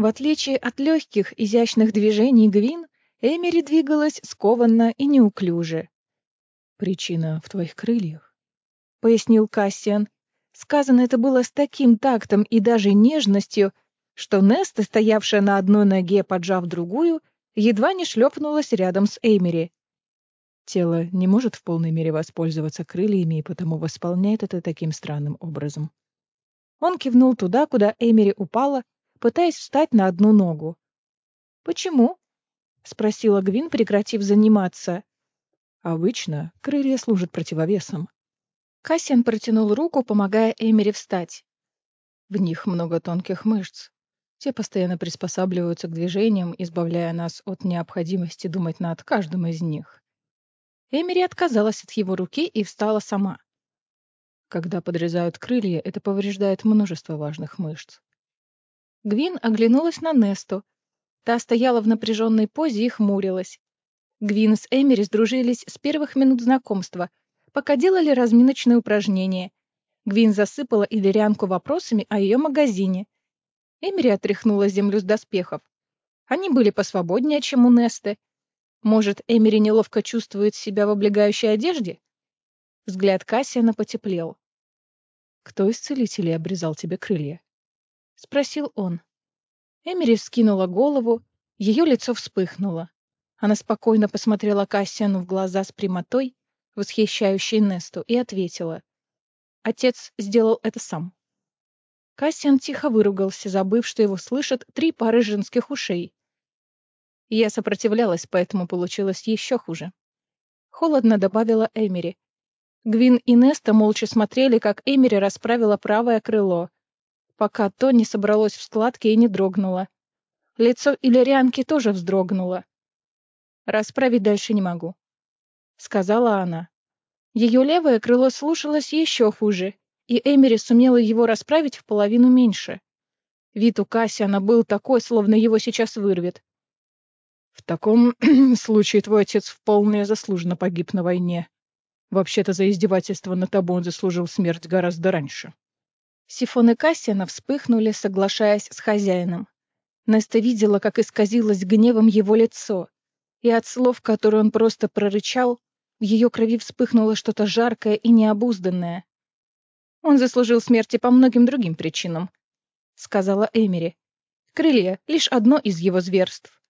В отличие от легких, изящных движений Гвин, Эмери двигалась скованно и неуклюже. «Причина в твоих крыльях», — пояснил Кассиан. Сказано это было с таким тактом и даже нежностью, что Неста, стоявшая на одной ноге, поджав другую, едва не шлепнулась рядом с Эмери. Тело не может в полной мере воспользоваться крыльями, и потому восполняет это таким странным образом. Он кивнул туда, куда Эмери упала, пытаясь встать на одну ногу. «Почему?» — спросила Гвин, прекратив заниматься. «Обычно крылья служат противовесом». Кассиан протянул руку, помогая Эмери встать. В них много тонких мышц. Те постоянно приспосабливаются к движениям, избавляя нас от необходимости думать над каждым из них. Эмери отказалась от его руки и встала сама. Когда подрезают крылья, это повреждает множество важных мышц. Гвин оглянулась на Несту. Та стояла в напряженной позе и хмурилась. Гвин с Эмери сдружились с первых минут знакомства, пока делали разминочные упражнения. Гвин засыпала Иллирианку вопросами о ее магазине. Эмери отряхнула землю с доспехов. Они были посвободнее, чем у Несты. Может, Эмери неловко чувствует себя в облегающей одежде? Взгляд Кассиана потеплел. «Кто из целителей обрезал тебе крылья?» — спросил он. Эмери вскинула голову, ее лицо вспыхнуло. Она спокойно посмотрела Кассиану в глаза с прямотой, восхищающей Несту, и ответила. «Отец сделал это сам». Кассиан тихо выругался, забыв, что его слышат 3 пары женских ушей. Я сопротивлялась, поэтому получилось еще хуже. Холодно добавила Эмери. Гвин и Неста молча смотрели, как Эмери расправила правое крыло, пока то не собралось в складки и не дрогнуло. Лицо Иллирианки тоже вздрогнуло. «Расправить дальше не могу», — сказала она. Ее левое крыло слушалось еще хуже, и Эмери сумела его расправить в половину меньше. Вид у Кассиана был такой, словно его сейчас вырвет. «В таком случае твой отец вполне заслуженно погиб на войне. Вообще-то за издевательство над тобой он заслужил смерть гораздо раньше». Сифоны Кассиана вспыхнули, соглашаясь с хозяином. Неста видела, как исказилось гневом его лицо, и от слов, которые он просто прорычал, в ее крови вспыхнуло что-то жаркое и необузданное. «Он заслужил смерти по многим другим причинам», — сказала Эмери. «Крылья — лишь одно из его зверств».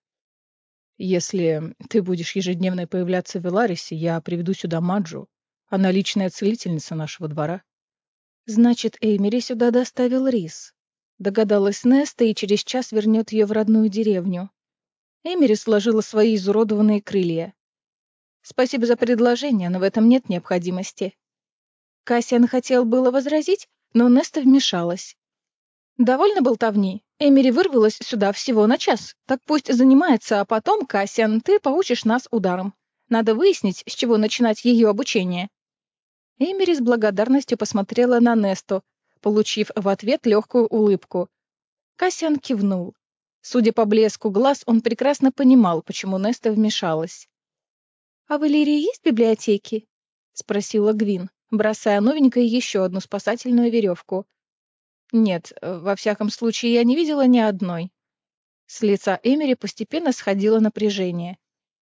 «Если ты будешь ежедневно появляться в Веларисе, я приведу сюда Маджу. Она личная целительница нашего двора». «Значит, Эмери сюда доставил рис», — догадалась Неста, и через час вернет ее в родную деревню. Эмери сложила свои изуродованные крылья. «Спасибо за предложение, но в этом нет необходимости». Кассиан хотел было возразить, но Неста вмешалась. «Довольно болтовни. Эмери вырвалась сюда всего на час. Так пусть занимается, а потом, Кассиан, ты поучишь нас ударом. Надо выяснить, с чего начинать ее обучение». Эмери с благодарностью посмотрела на Несту, получив в ответ легкую улыбку. Кассиан кивнул. Судя по блеску глаз, он прекрасно понимал, почему Неста вмешалась. «А в Иллирии есть библиотеки?» — спросила Гвин, бросая новенькой еще одну спасательную веревку. «Нет, во всяком случае, я не видела ни одной». С лица Эмери постепенно сходило напряжение.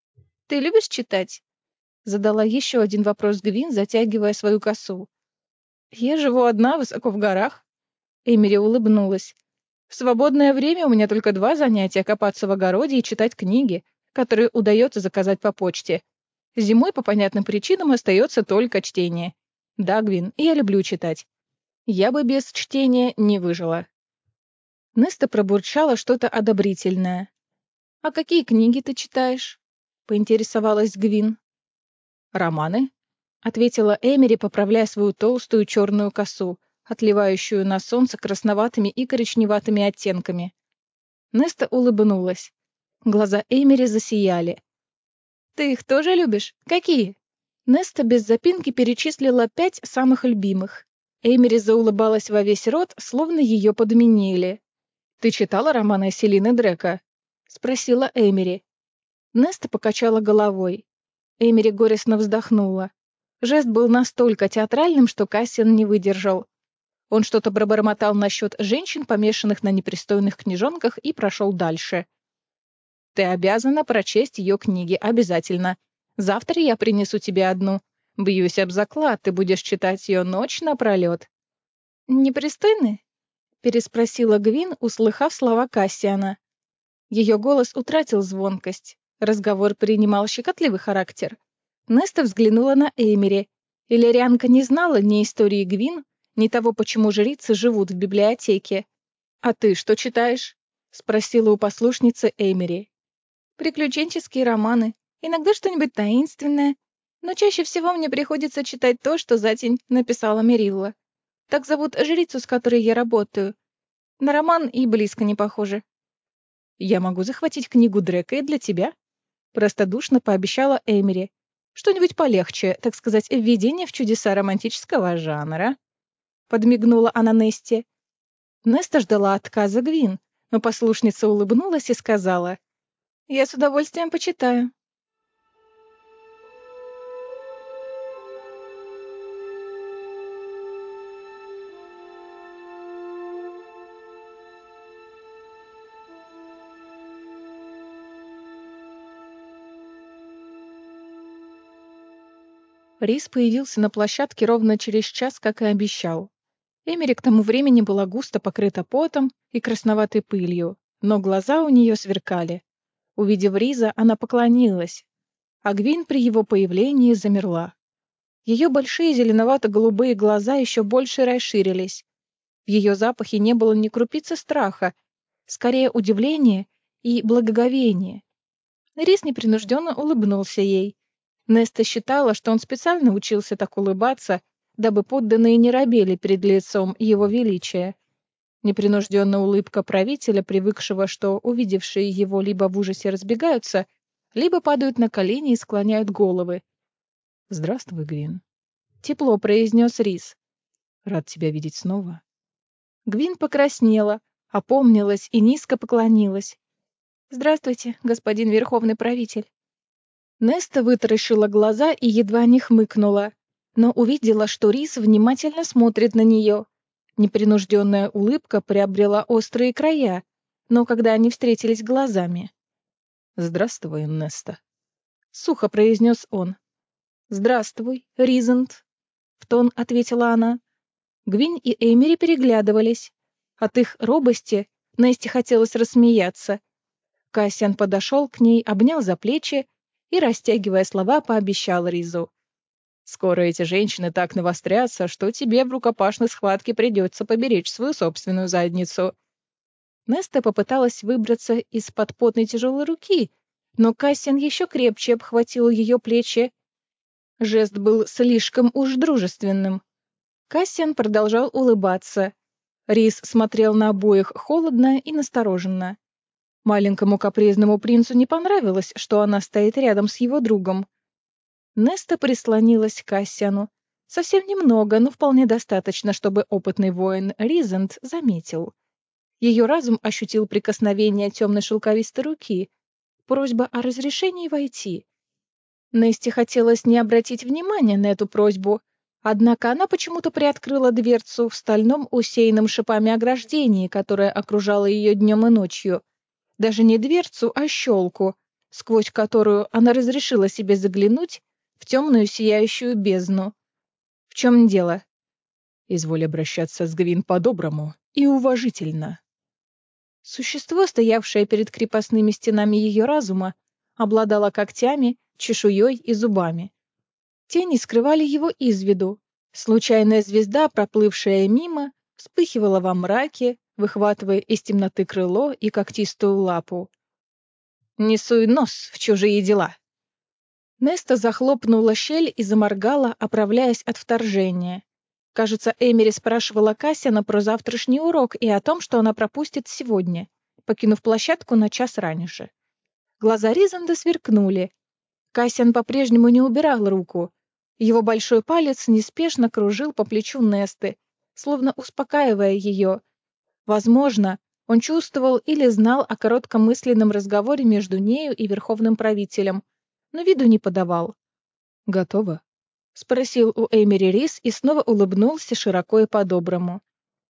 «Ты любишь читать?» — задала еще один вопрос Гвин, затягивая свою косу. «Я живу одна, высоко в горах». Эмери улыбнулась. «В свободное время у меня только 2 занятия — копаться в огороде и читать книги, которые удается заказать по почте. Зимой по понятным причинам остается только чтение. Да, Гвин, я люблю читать. Я бы без чтения не выжила». Неста пробурчала что-то одобрительное. «А какие книги ты читаешь?» — поинтересовалась Гвин. «Романы», — ответила Эмери, поправляя свою толстую черную косу, отливающую на солнце красноватыми и коричневатыми оттенками. Неста улыбнулась. Глаза Эмери засияли. «Ты их тоже любишь? Какие?» Неста без запинки перечислила 5 самых любимых. Эмери заулыбалась во весь рот, словно ее подменили. «Ты читала романы Селины Дрека?» — спросила Эмери. Неста покачала головой. Эмери горестно вздохнула. Жест был настолько театральным, что Кассиан не выдержал. Он что-то пробормотал насчет женщин, помешанных на непристойных книжонках, и прошел дальше. «Ты обязана прочесть ее книги, обязательно. Завтра я принесу тебе одну. Бьюсь об заклад, ты будешь читать ее ночь напролет». «Непристойны?» — переспросила Гвин, услыхав слова Кассиана. Ее голос утратил звонкость. Разговор принимал щекотливый характер. Неста взглянула на Эмери. Иллирианка не знала ни истории Гвин, ни того, почему жрицы живут в библиотеке. «А ты что читаешь?» — спросила у послушницы Эмери. «Приключенческие романы. Иногда что-нибудь таинственное. Но чаще всего мне приходится читать то, что за день написала Мерилла. Так зовут жрицу, с которой я работаю. На роман и близко не похоже». «Я могу захватить книгу Дрека и для тебя», — простодушно пообещала Эмери. «Что-нибудь полегче, так сказать, введение в чудеса романтического жанра». Подмигнула она Несте. Неста ждала отказа Гвин, но послушница улыбнулась и сказала: «Я с удовольствием почитаю». Рис появился на площадке ровно через час, как и обещал. Эмери к тому времени была густо покрыта потом и красноватой пылью, но глаза у нее сверкали. Увидев Риза, она поклонилась, а Гвин при его появлении замерла. Ее большие зеленовато-голубые глаза еще больше расширились. В ее запахе не было ни крупицы страха, скорее удивление и благоговение. Рис непринужденно улыбнулся ей. Неста считала, что он специально учился так улыбаться, дабы подданные не робели перед лицом его величия. Непринужденная улыбка правителя, привыкшего, что увидевшие его либо в ужасе разбегаются, либо падают на колени и склоняют головы. «Здравствуй, Гвин», — тепло произнес Рис. «Рад тебя видеть снова». Гвин покраснела, опомнилась и низко поклонилась. «Здравствуйте, господин верховный правитель». Неста вытаращила глаза и едва не хмыкнула, но увидела, что Рис внимательно смотрит на нее. Непринужденная улыбка приобрела острые края, но когда они встретились глазами. «Здравствуй, Неста», — сухо произнес он. «Здравствуй, Ризент», — в тон ответила она. Гвин и Эмери переглядывались. От их робости Несте хотелось рассмеяться. Кассиан подошел к ней, обнял за плечи и, растягивая слова, пообещал Ризу: «Скоро эти женщины так навострятся, что тебе в рукопашной схватке придется поберечь свою собственную задницу». Неста попыталась выбраться из-под потной тяжелой руки, но Кассиан еще крепче обхватил ее плечи. Жест был слишком уж дружественным. Кассиан продолжал улыбаться. Рис смотрел на обоих холодно и настороженно. Маленькому капризному принцу не понравилось, что она стоит рядом с его другом. Неста прислонилась к Кассиану. Совсем немного, но вполне достаточно, чтобы опытный воин Ризент заметил. Ее разум ощутил прикосновение темной шелковистой руки, просьба о разрешении войти. Несте хотелось не обратить внимания на эту просьбу, однако она почему-то приоткрыла дверцу в стальном усеянном шипами ограждении, которое окружало ее днем и ночью. Даже не дверцу, а щелку, сквозь которую она разрешила себе заглянуть в темную сияющую бездну. В чем дело? Изволь обращаться с Гвин по-доброму и уважительно. Существо, стоявшее перед крепостными стенами ее разума, обладало когтями, чешуей и зубами. Тени скрывали его из виду. Случайная звезда, проплывшая мимо, вспыхивала во мраке, выхватывая из темноты крыло и когтистую лапу. «Не суй нос в чужие дела!» Неста захлопнула щель и заморгала, оправляясь от вторжения. Кажется, Эмери спрашивала Кассиана про завтрашний урок и о том, что она пропустит сегодня, покинув площадку на час раньше. Глаза Ризанда сверкнули. Кассиан по-прежнему не убирал руку. Его большой палец неспешно кружил по плечу Несты, словно успокаивая ее. Возможно, он чувствовал или знал о коротком мысленном разговоре между нею и верховным правителем, но виду не подавал. «Готово?» — спросил у Эмери Рис и снова улыбнулся широко и по-доброму.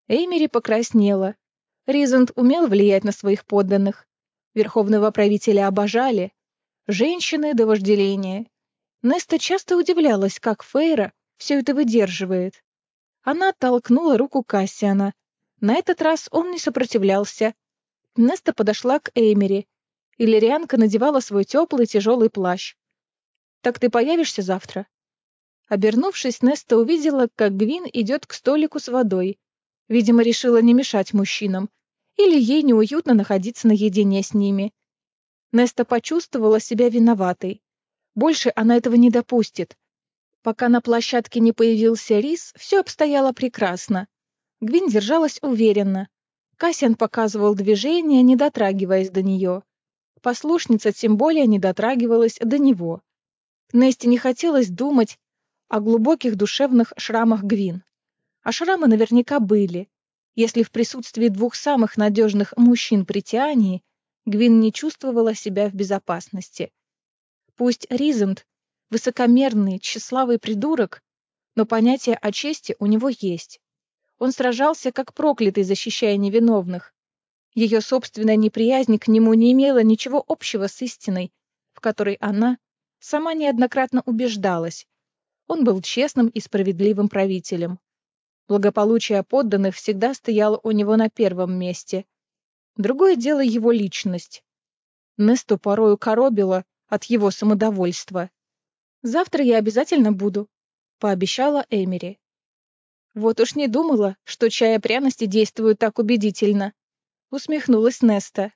Эймери покраснела. Ризент умел влиять на своих подданных. Верховного правителя обожали. Женщины до вожделения. Неста часто удивлялась, как Фейра все это выдерживает. Она оттолкнула руку Кассиана. На этот раз он не сопротивлялся. Неста подошла к Эймери. Иллирианка надевала свой теплый тяжелый плащ. «Так ты появишься завтра?» Обернувшись, Неста увидела, как Гвин идет к столику с водой. Видимо, решила не мешать мужчинам. Или ей неуютно находиться наедине с ними. Неста почувствовала себя виноватой. Больше она этого не допустит. Пока на площадке не появился Рис, все обстояло прекрасно. Гвин держалась уверенно. Кассиан показывал движение, не дотрагиваясь до нее. Послушница тем более не дотрагивалась до него. Несте не хотелось думать о глубоких душевных шрамах Гвин. А шрамы наверняка были. Если в присутствии двух самых надежных мужчин при Тиании Гвин не чувствовала себя в безопасности. Пусть Ризент — высокомерный, тщеславый придурок, но понятие о чести у него есть. Он сражался как проклятый, защищая невиновных. Ее собственная неприязнь к нему не имела ничего общего с истиной, в которой она сама неоднократно убеждалась. Он был честным и справедливым правителем. Благополучие подданных всегда стояло у него на первом месте. Другое дело его личность. Несту порою коробило от его самодовольства. «Завтра я обязательно буду», — пообещала Эмери. «Вот уж не думала, что чай и пряности действуют так убедительно», — усмехнулась Неста.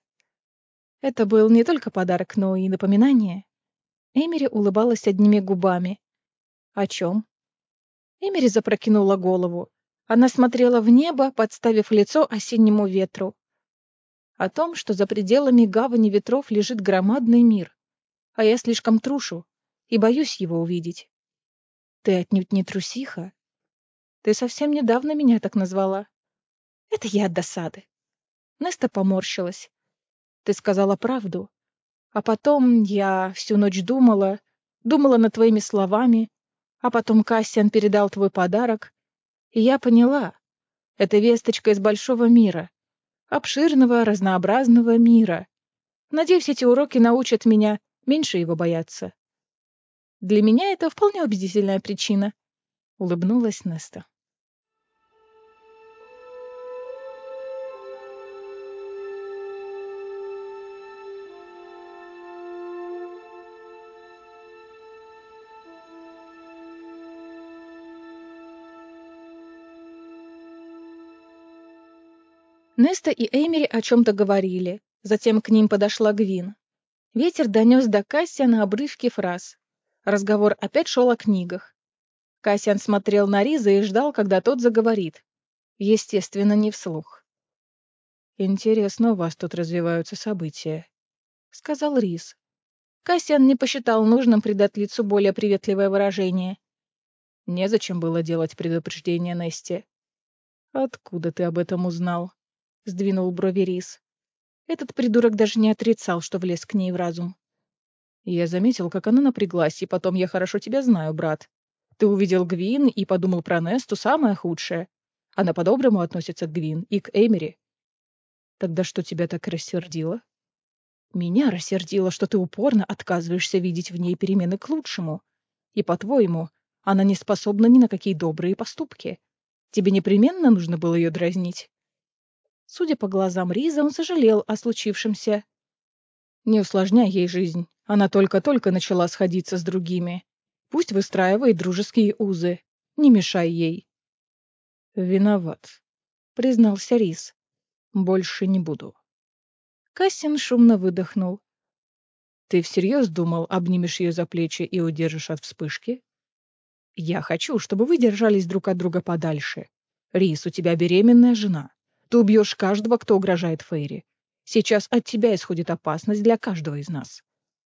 Это был не только подарок, но и напоминание. Эмери улыбалась одними губами. «О чем?» Эмери запрокинула голову. Она смотрела в небо, подставив лицо осеннему ветру. О том, что за пределами гавани ветров лежит громадный мир, а я слишком трушу и боюсь его увидеть. Ты отнюдь не трусиха. Ты совсем недавно меня так назвала. Это я от досады. Неста поморщилась. Ты сказала правду. А потом я всю ночь думала над твоими словами, а потом Кассиан передал твой подарок, и я поняла, это весточка из большого мира, обширного, разнообразного мира. Надеюсь, эти уроки научат меня меньше его бояться. Для меня это вполне убедительная причина, улыбнулась Неста. Неста и Эймери о чем-то говорили. Затем к ним подошла Гвин. Ветер донес до Кассиана обрывки фраз. Разговор опять шел о книгах. Кассиан смотрел на Риза и ждал, когда тот заговорит. Естественно, не вслух. «Интересно, у вас тут развиваются события», — сказал Риз. Кассиан не посчитал нужным придать лицу более приветливое выражение. Незачем было делать предупреждение Несте. «Откуда ты об этом узнал?» — сдвинул брови Риз. Этот придурок даже не отрицал, что влез к ней в разум. «Я заметил, как она напряглась, и потом я хорошо тебя знаю, брат. Ты увидел Гвин и подумал про Несту самое худшее. Она по-доброму относится к Гвин и к Эмери. Тогда что тебя так рассердило?» «Меня рассердило, что ты упорно отказываешься видеть в ней перемены к лучшему. И, по-твоему, она не способна ни на какие добрые поступки. Тебе непременно нужно было ее дразнить?» Судя по глазам Риза, он сожалел о случившемся. «Не усложняй ей жизнь. Она только-только начала сходиться с другими. Пусть выстраивает дружеские узы. Не мешай ей». «Виноват», — признался Риз. «Больше не буду». Кассин шумно выдохнул. «Ты всерьез думал, обнимешь ее за плечи и удержишь от вспышки?» «Я хочу, чтобы вы держались друг от друга подальше. Риз, у тебя беременная жена. Ты убьешь каждого, кто угрожает Фейри. Сейчас от тебя исходит опасность для каждого из нас».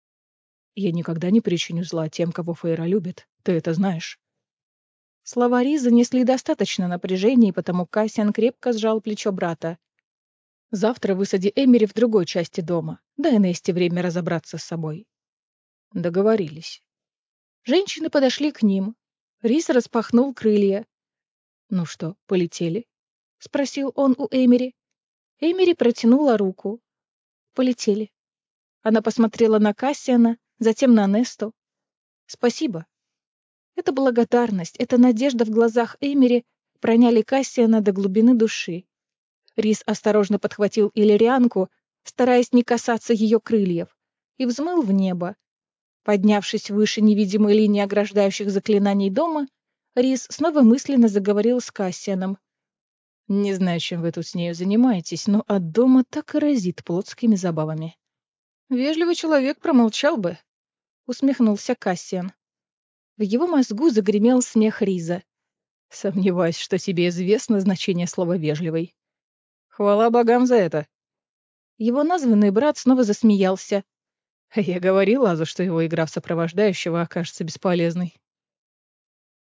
«Я никогда не причиню зла тем, кого Фейра любит. Ты это знаешь». Слова Риза несли достаточно напряжения, и потому Кассиан крепко сжал плечо брата. «Завтра высади Эмери в другой части дома. Дай Несте время разобраться с собой». Договорились. Женщины подошли к ним. Риз распахнул крылья. «Ну что, полетели?» — спросил он у Эмери. Эмери протянула руку. Полетели. Она посмотрела на Кассиана, затем на Несту. «Спасибо». Эта благодарность, эта надежда в глазах Эмери проняли Кассиана до глубины души. Рис осторожно подхватил Иллирианку, стараясь не касаться ее крыльев, и взмыл в небо. Поднявшись выше невидимой линии ограждающих заклинаний дома, Рис снова мысленно заговорил с Кассианом. «Не знаю, чем вы тут с нею занимаетесь, но от дома так и разит плотскими забавами». «Вежливый человек промолчал бы», — усмехнулся Кассиан. В его мозгу загремел смех Риза. «Сомневаюсь, что тебе известно значение слова «вежливый». Хвала богам за это». Его названный брат снова засмеялся. Я говорил Азу, что его игра в сопровождающего окажется бесполезной.